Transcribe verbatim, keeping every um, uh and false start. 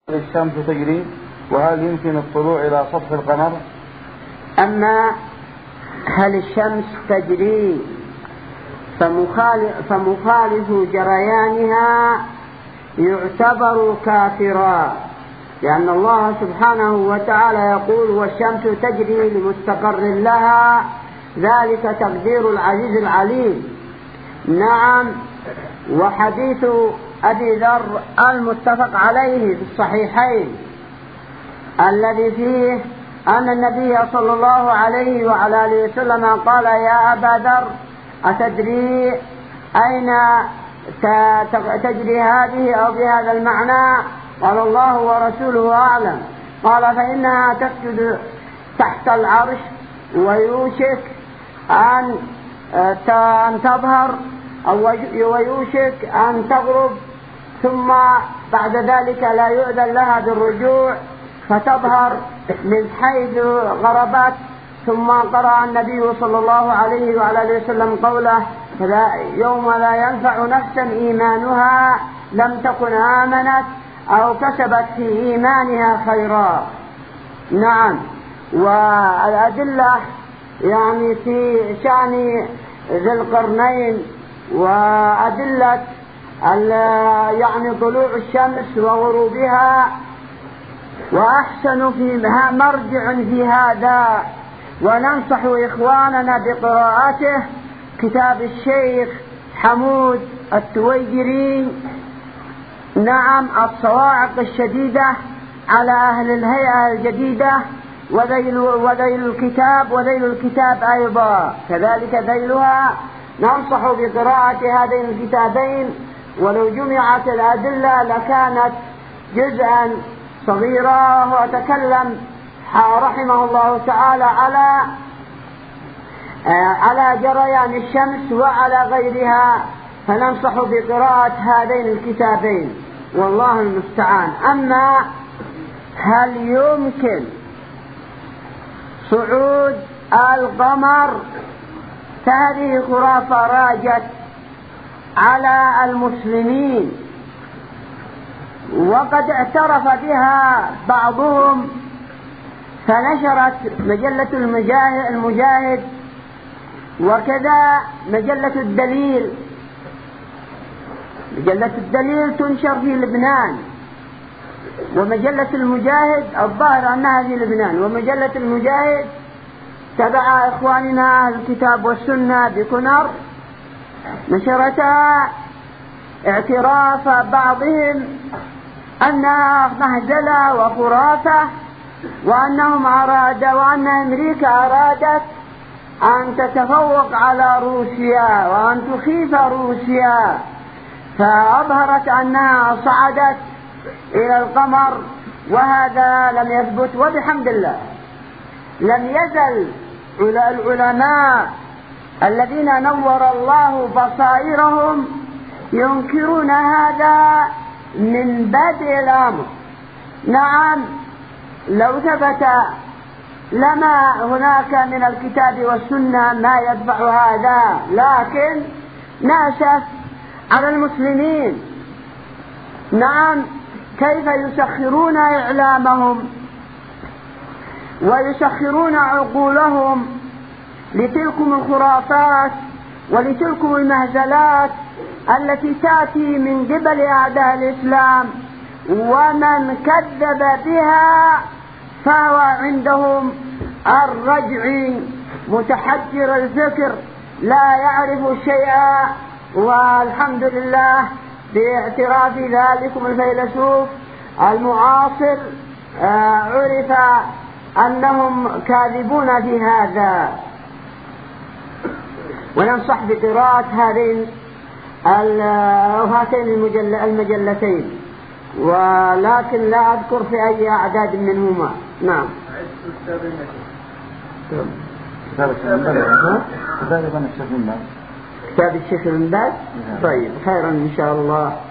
الشمس تجري، وهل يمكن الطلوع إلى سطح القمر؟ أما هل الشمس تجري فمخالف, فمخالف جريانها يعتبر كافرا، لأن الله سبحانه وتعالى يقول والشمس تجري لمستقر لها ذلك تقدير العزيز العليم. نعم. وحديث أبي ذر المتفق عليه في الصحيحين الذي فيه أن النبي صلى الله عليه وعلى آله وسلم قال يا أبا ذر أتدري أين تجري هذه أو بهذا المعنى؟ قال الله ورسوله أعلم. قال فإنها تسجد تحت العرش ويوشك أن تظهر أو ويوشك أن تغرب، ثم بعد ذلك لا يؤذن لها بالرجوع فتظهر من حيث غربت. ثم قرأ النبي صلى الله عليه وعلى آله وسلم قوله يوم لا ينفع نفسا إيمانها لم تكن آمنت أو كسبت في إيمانها خيرا. نعم. والأدلة يعني في شأن ذي القرنين وأدلة يعني طلوع الشمس وغروبها، وأحسن فيها مرجع في هذا وننصح إخواننا بقراءته كتاب الشيخ حمود التويجري. نعم. الصواعق الشديدة على أهل الهيئة الجديدة، وذيل, وذيل الكتاب وذيل الكتاب أيضا كذلك ذيلها. ننصح بقراءة هذين الكتابين، ولو جمعت الأدلة لكانت جزءا صغيرا. وتكلم رحمه الله تعالى على على جريان الشمس وعلى غيرها، فننصح بقراءة هذين الكتابين والله المستعان. أما هل يمكن صعود القمر فهذه خرافة راجت على المسلمين، وقد اعترف بها بعضهم، فنشرت مجلة المجاهد, المجاهد وكذا مجلة الدليل. مجلة الدليل تنشر في لبنان، ومجلة المجاهد الظاهر أنها في لبنان، ومجلة المجاهد تبع إخواننا أهل الكتاب والسنة بكنر نشرتها اعتراف بعضهم أنها مهزلة وخرافة، وأنهم أرادوا وأن أمريكا أرادت أن تتفوق على روسيا وأن تخيف روسيا، فأظهرت أنها صعدت إلى القمر، وهذا لم يثبت. وبحمد الله لم يزل العلماء الذين نور الله بصائرهم ينكرون هذا من بدء الأمر. نعم. لو ثبت لما هناك من الكتاب والسنة ما يدفع هذا، لكن نأسف على المسلمين. نعم. كيف يسخرون إعلامهم ويسخرون عقولهم لتلكم الخرافات ولتلكم المهزلات التي تأتي من قبل أعداء الإسلام، ومن كذب بها فهو عندهم الرجع متحجر الفكر لا يعرف شيئا. والحمد لله باعتراف ذلكم الفيلسوف المعاصر عرف أنهم كاذبون في هذا. وننصح بقراءة هذين هاتين المجلتين، ولكن لا أذكر في أي أعداد منهما. نعم. كتاب الشيخ بن باز. كتاب الشيخ بن باز. طيب خيرا إن شاء الله.